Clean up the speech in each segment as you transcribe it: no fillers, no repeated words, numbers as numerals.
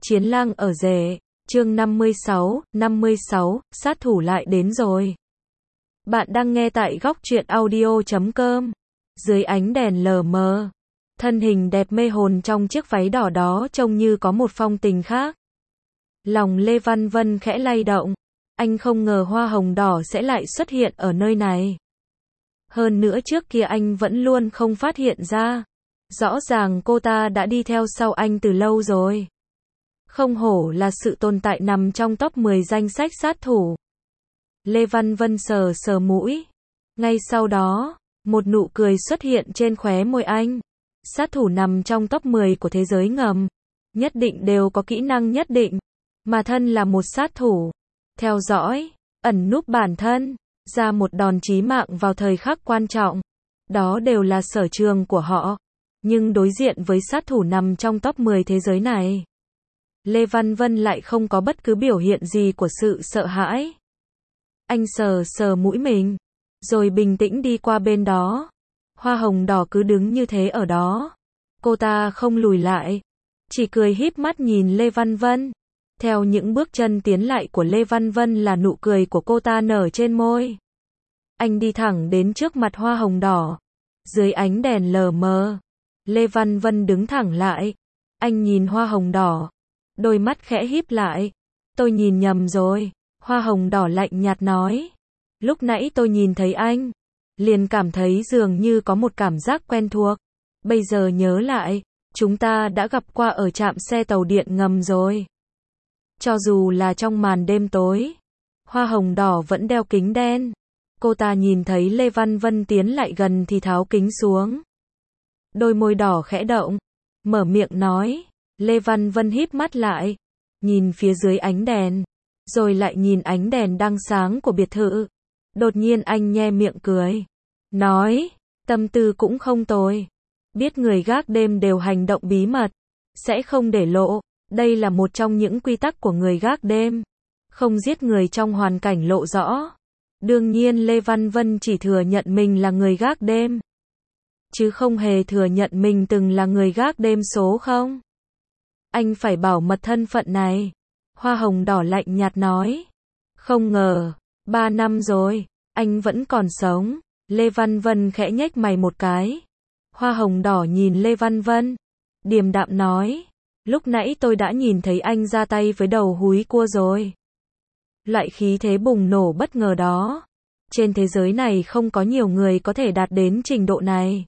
Chiến lang ở rể, chương 56, sát thủ lại đến rồi. Bạn đang nghe tại góc truyện audio.com. Dưới ánh đèn lờ mờ, thân hình đẹp mê hồn trong chiếc váy đỏ đó trông như có một phong tình khác. Lòng Lê Văn Vân khẽ lay động, anh không ngờ hoa hồng đỏ sẽ lại xuất hiện ở nơi này. Hơn nữa trước kia anh vẫn luôn không phát hiện ra. Rõ ràng cô ta đã đi theo sau anh từ lâu rồi. Không hổ là sự tồn tại nằm trong top 10 danh sách sát thủ. Lê Văn Vân sờ sờ mũi. Ngay sau đó, một nụ cười xuất hiện trên khóe môi anh. Sát thủ nằm trong top 10 của thế giới ngầm. Nhất định đều có kỹ năng nhất định. Mà thân là một sát thủ. Theo dõi, ẩn núp bản thân, ra một đòn chí mạng vào thời khắc quan trọng. Đó đều là sở trường của họ. Nhưng đối diện với sát thủ nằm trong top 10 thế giới này, Lê Văn Vân lại không có bất cứ biểu hiện gì của sự sợ hãi. Anh sờ sờ mũi mình, rồi bình tĩnh đi qua bên đó. Hoa hồng đỏ cứ đứng như thế ở đó. Cô ta không lùi lại, chỉ cười híp mắt nhìn Lê Văn Vân. Theo những bước chân tiến lại của Lê Văn Vân là nụ cười của cô ta nở trên môi. Anh đi thẳng đến trước mặt hoa hồng đỏ. Dưới ánh đèn lờ mờ, Lê Văn Vân đứng thẳng lại. Anh nhìn hoa hồng đỏ. Đôi mắt khẽ híp lại. Tôi nhìn nhầm rồi. Hoa hồng đỏ lạnh nhạt nói. Lúc nãy tôi nhìn thấy anh, liền cảm thấy dường như có một cảm giác quen thuộc. Bây giờ nhớ lại, chúng ta đã gặp qua ở trạm xe tàu điện ngầm rồi. Cho dù là trong màn đêm tối, hoa hồng đỏ vẫn đeo kính đen. Cô ta nhìn thấy Lê Văn Vân tiến lại gần thì tháo kính xuống. Đôi môi đỏ khẽ động, mở miệng nói. Lê Văn Vân híp mắt lại, nhìn phía dưới ánh đèn, rồi lại nhìn ánh đèn đang sáng của biệt thự. Đột nhiên anh nhe miệng cười, nói, tâm tư cũng không tồi. Biết người gác đêm đều hành động bí mật, sẽ không để lộ. Đây là một trong những quy tắc của người gác đêm, không giết người trong hoàn cảnh lộ rõ. Đương nhiên Lê Văn Vân chỉ thừa nhận mình là người gác đêm, chứ không hề thừa nhận mình từng là người gác đêm số 0. Anh phải bảo mật thân phận này. Hoa hồng đỏ lạnh nhạt nói. Không ngờ, 3 năm rồi, anh vẫn còn sống. Lê Văn Vân khẽ nhếch mày một cái. Hoa hồng đỏ nhìn Lê Văn Vân, điềm đạm nói. Lúc nãy tôi đã nhìn thấy anh ra tay với đầu húi cua rồi. Loại khí thế bùng nổ bất ngờ đó. Trên thế giới này không có nhiều người có thể đạt đến trình độ này.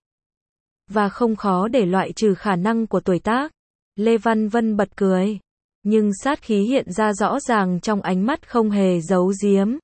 Và không khó để loại trừ khả năng của tuổi tác. Lê Văn Vân bật cười. Nhưng sát khí hiện ra rõ ràng trong ánh mắt không hề giấu giếm.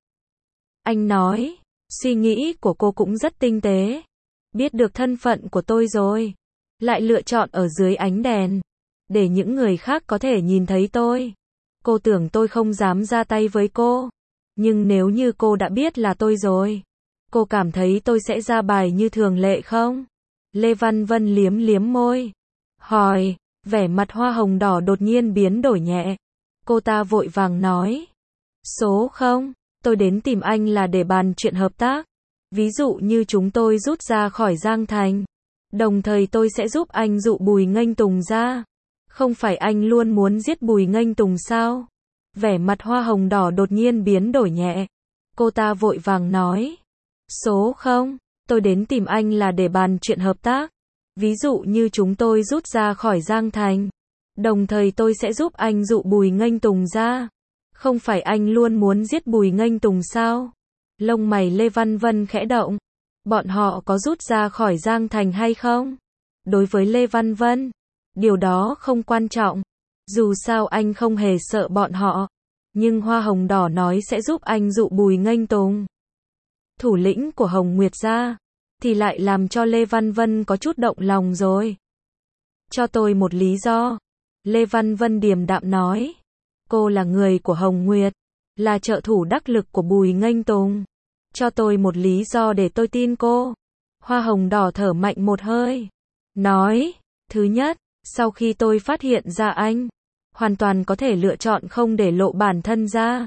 Anh nói, suy nghĩ của cô cũng rất tinh tế. Biết được thân phận của tôi rồi. Lại lựa chọn ở dưới ánh đèn. Để những người khác có thể nhìn thấy tôi. Cô tưởng tôi không dám ra tay với cô. Nhưng nếu như cô đã biết là tôi rồi, cô cảm thấy tôi sẽ ra bài như thường lệ không? Lê Văn Vân liếm liếm môi, hỏi. Vẻ mặt hoa hồng đỏ đột nhiên biến đổi nhẹ. Cô ta vội vàng nói. Số 0, tôi đến tìm anh là để bàn chuyện hợp tác. Ví dụ như chúng tôi rút ra khỏi Giang Thành. Đồng thời tôi sẽ giúp anh dụ Bùi Nghênh Tùng ra. Không phải anh luôn muốn giết Bùi Nghênh Tùng sao? Vẻ mặt hoa hồng đỏ đột nhiên biến đổi nhẹ. Cô ta vội vàng nói. Số 0, tôi đến tìm anh là để bàn chuyện hợp tác. Ví dụ như chúng tôi rút ra khỏi Giang Thành. Đồng thời tôi sẽ giúp anh dụ Bùi Nghênh Tùng ra. Không phải anh luôn muốn giết Bùi Nghênh Tùng sao? Lông mày Lê Văn Vân khẽ động. Bọn họ có rút ra khỏi Giang Thành hay không? Đối với Lê Văn Vân, điều đó không quan trọng. Dù sao anh không hề sợ bọn họ. Nhưng hoa hồng đỏ nói sẽ giúp anh dụ Bùi Nghênh Tùng, thủ lĩnh của Hồng Nguyệt gia, thì lại làm cho Lê Văn Vân có chút động lòng rồi. Cho tôi một lý do. Lê Văn Vân điềm đạm nói. Cô là người của Hồng Nguyệt, là trợ thủ đắc lực của Bùi Nghênh Tùng. Cho tôi một lý do để tôi tin cô. Hoa hồng đỏ thở mạnh một hơi. Nói, thứ nhất, sau khi tôi phát hiện ra anh, hoàn toàn có thể lựa chọn không để lộ bản thân ra.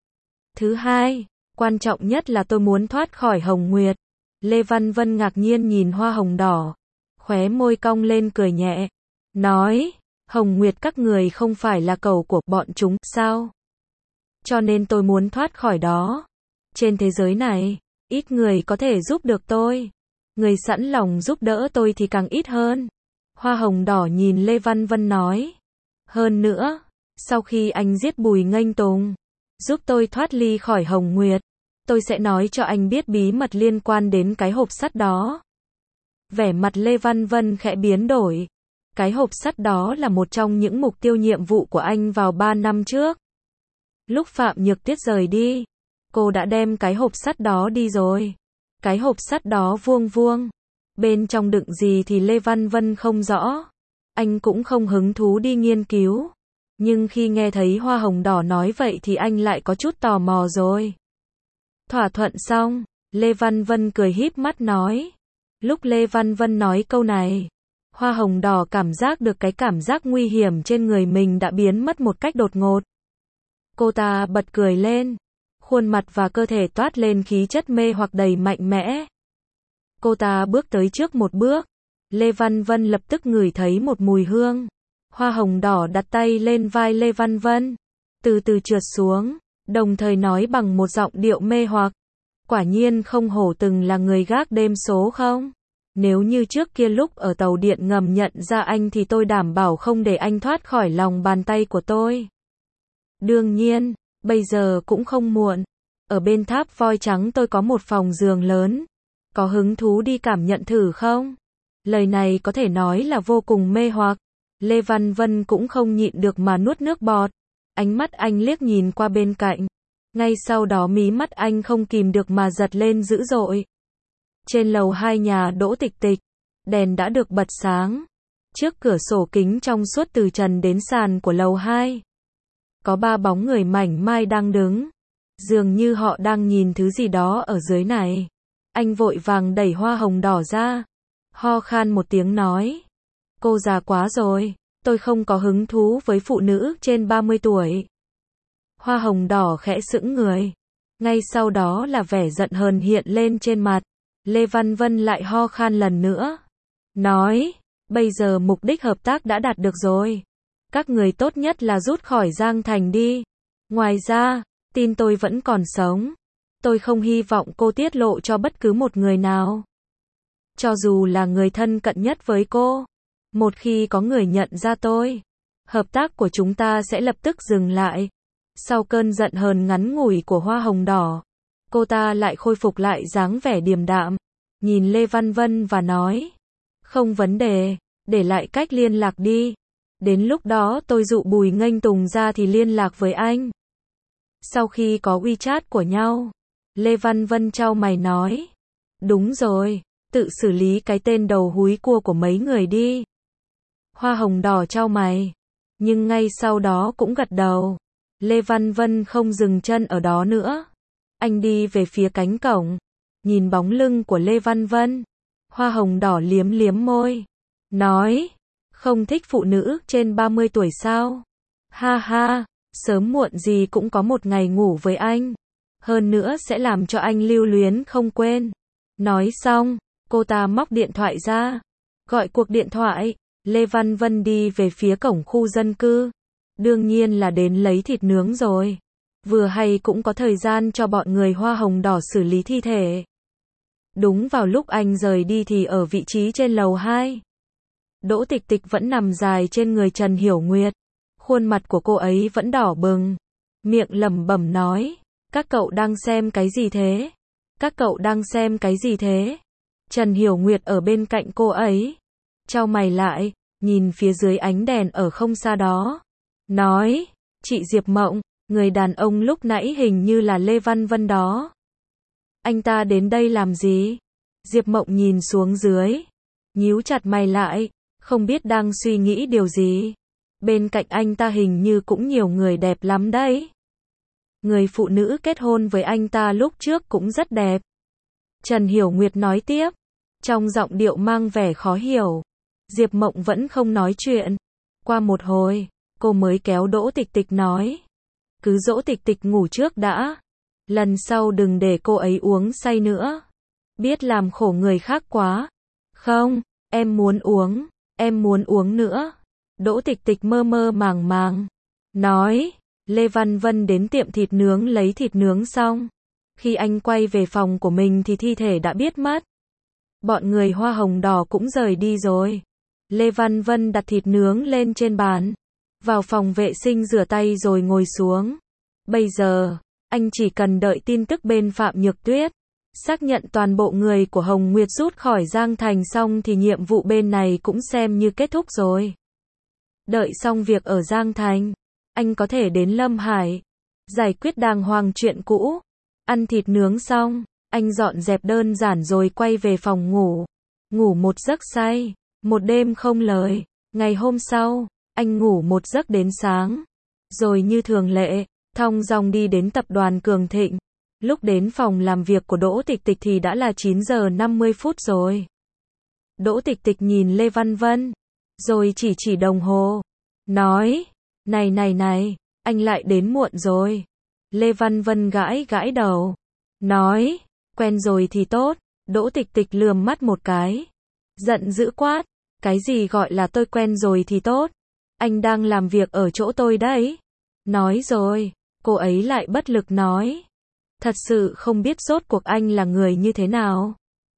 Thứ hai, quan trọng nhất là tôi muốn thoát khỏi Hồng Nguyệt. Lê Văn Vân ngạc nhiên nhìn hoa hồng đỏ. Khóe môi cong lên cười nhẹ. Nói, Hồng Nguyệt các người không phải là cầu của bọn chúng, sao? Cho nên tôi muốn thoát khỏi đó. Trên thế giới này, ít người có thể giúp được tôi. Người sẵn lòng giúp đỡ tôi thì càng ít hơn. Hoa hồng đỏ nhìn Lê Văn Vân nói. Hơn nữa, sau khi anh giết Bùi Nghênh Tùng, giúp tôi thoát ly khỏi Hồng Nguyệt, tôi sẽ nói cho anh biết bí mật liên quan đến cái hộp sắt đó. Vẻ mặt Lê Văn Vân khẽ biến đổi. Cái hộp sắt đó là một trong những mục tiêu nhiệm vụ của anh vào 3 năm trước. Lúc Phạm Nhược Tiết rời đi, cô đã đem cái hộp sắt đó đi rồi. Cái hộp sắt đó vuông vuông. Bên trong đựng gì thì Lê Văn Vân không rõ. Anh cũng không hứng thú đi nghiên cứu. Nhưng khi nghe thấy Hoa hồng đỏ nói vậy thì anh lại có chút tò mò rồi. Thỏa thuận xong, Lê Văn Vân cười híp mắt nói. Lúc Lê Văn Vân nói câu này, Hoa hồng đỏ cảm giác được cái cảm giác nguy hiểm trên người mình đã biến mất một cách đột ngột. Cô ta bật cười lên. Khuôn mặt và cơ thể toát lên khí chất mê hoặc đầy mạnh mẽ. Cô ta bước tới trước một bước. Lê Văn Vân lập tức ngửi thấy một mùi hương. Hoa hồng đỏ đặt tay lên vai Lê Văn Vân, từ từ trượt xuống, đồng thời nói bằng một giọng điệu mê hoặc. Quả nhiên không hổ từng là người gác đêm số không? Nếu như trước kia lúc ở tàu điện ngầm nhận ra anh thì tôi đảm bảo không để anh thoát khỏi lòng bàn tay của tôi. Đương nhiên, bây giờ cũng không muộn. Ở bên tháp voi trắng tôi có một phòng giường lớn. Có hứng thú đi cảm nhận thử không? Lời này có thể nói là vô cùng mê hoặc. Lê Văn Vân cũng không nhịn được mà nuốt nước bọt. Ánh mắt anh liếc nhìn qua bên cạnh. Ngay sau đó mí mắt anh không kìm được mà giật lên dữ dội. Trên lầu 2 nhà Đỗ Tịch Tịch, đèn đã được bật sáng. Trước cửa sổ kính trong suốt từ trần đến sàn của lầu 2. Có 3 bóng người mảnh mai đang đứng. Dường như họ đang nhìn thứ gì đó ở dưới này. Anh vội vàng đẩy Hoa hồng đỏ ra. Ho khan một tiếng nói. Cô già quá rồi, tôi không có hứng thú với phụ nữ trên 30 tuổi. Hoa hồng đỏ khẽ sững người. Ngay sau đó là vẻ giận hờn hiện lên trên mặt. Lê Văn Vân lại ho khan lần nữa. Nói, bây giờ mục đích hợp tác đã đạt được rồi. Các người tốt nhất là rút khỏi Giang Thành đi. Ngoài ra, tin tôi vẫn còn sống. Tôi không hy vọng cô tiết lộ cho bất cứ một người nào. Cho dù là người thân cận nhất với cô. Một khi có người nhận ra tôi, hợp tác của chúng ta sẽ lập tức dừng lại. Sau cơn giận hờn ngắn ngủi của Hoa hồng đỏ, cô ta lại khôi phục lại dáng vẻ điềm đạm, nhìn Lê Văn Vân và nói, không vấn đề, để lại cách liên lạc đi. Đến lúc đó tôi dụ Bùi Nghênh Tùng ra thì liên lạc với anh. Sau khi có WeChat của nhau, Lê Văn Vân chau mày nói, đúng rồi, tự xử lý cái tên đầu húi cua của mấy người đi. Hoa hồng đỏ chau mày, nhưng ngay sau đó cũng gật đầu. Lê Văn Vân không dừng chân ở đó nữa. Anh đi về phía cánh cổng, nhìn bóng lưng của Lê Văn Vân. Hoa hồng đỏ liếm liếm môi, nói, không thích phụ nữ trên 30 tuổi sao? Ha ha, sớm muộn gì cũng có một ngày ngủ với anh. Hơn nữa sẽ làm cho anh lưu luyến không quên. Nói xong, cô ta móc điện thoại ra, gọi cuộc điện thoại. Lê Văn Vân đi về phía cổng khu dân cư. Đương nhiên là đến lấy thịt nướng rồi. Vừa hay cũng có thời gian cho bọn người Hoa hồng đỏ xử lý thi thể. Đúng vào lúc anh rời đi thì ở vị trí trên lầu 2. Đỗ Tịch Tịch vẫn nằm dài trên người Trần Hiểu Nguyệt. Khuôn mặt của cô ấy vẫn đỏ bừng. Miệng lẩm bẩm nói, các cậu đang xem cái gì thế? Các cậu đang xem cái gì thế? Trần Hiểu Nguyệt ở bên cạnh cô ấy. Chau mày lại, nhìn phía dưới ánh đèn ở không xa đó. Nói, chị Diệp Mộng, người đàn ông lúc nãy hình như là Lê Văn Vân đó. Anh ta đến đây làm gì? Diệp Mộng nhìn xuống dưới, nhíu chặt mày lại, không biết đang suy nghĩ điều gì. Bên cạnh anh ta hình như cũng nhiều người đẹp lắm đấy. Người phụ nữ kết hôn với anh ta lúc trước cũng rất đẹp. Trần Hiểu Nguyệt nói tiếp, trong giọng điệu mang vẻ khó hiểu. Diệp Mộng vẫn không nói chuyện. Qua một hồi, cô mới kéo Đỗ Tịch Tịch nói, cứ dỗ Tịch Tịch ngủ trước đã. Lần sau đừng để cô ấy uống say nữa. Biết làm khổ người khác quá. Không, em muốn uống nữa. Đỗ Tịch Tịch mơ mơ màng màng, nói, Lê Văn Vân đến tiệm thịt nướng lấy thịt nướng xong. Khi anh quay về phòng của mình thì thi thể đã biết mất. Bọn người hoa hồng đỏ cũng rời đi rồi. Lê Văn Vân đặt thịt nướng lên trên bàn. Vào phòng vệ sinh rửa tay rồi ngồi xuống. Bây giờ, anh chỉ cần đợi tin tức bên Phạm Nhược Tuyết. Xác nhận toàn bộ người của Hồng Nguyệt rút khỏi Giang Thành xong thì nhiệm vụ bên này cũng xem như kết thúc rồi. Đợi xong việc ở Giang Thành, anh có thể đến Lâm Hải, giải quyết đàng hoàng chuyện cũ. Ăn thịt nướng xong, anh dọn dẹp đơn giản rồi quay về phòng ngủ. Ngủ một giấc say, một đêm không lời. Ngày hôm sau, anh ngủ một giấc đến sáng. Rồi như thường lệ, thong dong đi đến tập đoàn Cường Thịnh. Lúc đến phòng làm việc của Đỗ Tịch Tịch thì đã là 9 giờ 50 phút rồi. Đỗ Tịch Tịch nhìn Lê Văn Vân, rồi chỉ đồng hồ. Nói, này, anh lại đến muộn rồi. Lê Văn Vân gãi đầu. Nói, quen rồi thì tốt. Đỗ Tịch Tịch lườm mắt một cái. Giận dữ quát, cái gì gọi là tôi quen rồi thì tốt. Anh đang làm việc ở chỗ tôi đấy. Nói rồi, cô ấy lại bất lực nói. Thật sự không biết rốt cuộc anh là người như thế nào.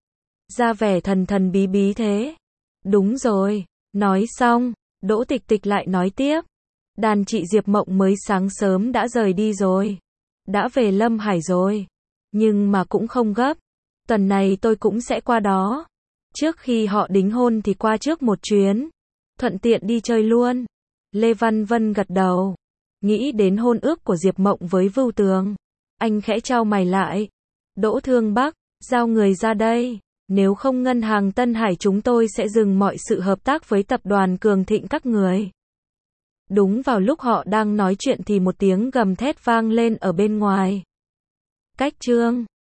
Ra vẻ thần bí thế. Đúng rồi, nói xong, Đỗ Tịch Tịch lại nói tiếp. Đàn chị Diệp Mộng mới sáng sớm đã rời đi rồi. Đã về Lâm Hải rồi. Nhưng mà cũng không gấp. Tuần này tôi cũng sẽ qua đó. Trước khi họ đính hôn thì qua trước một chuyến. Thuận tiện đi chơi luôn. Lê Văn Vân gật đầu. Nghĩ đến hôn ước của Diệp Mộng với Vưu Tường. Anh khẽ chau mày lại. Đỗ Thương Bắc, giao người ra đây. Nếu không ngân hàng Tân Hải chúng tôi sẽ dừng mọi sự hợp tác với tập đoàn Cường Thịnh các người. Đúng vào lúc họ đang nói chuyện thì một tiếng gầm thét vang lên ở bên ngoài. Cách chương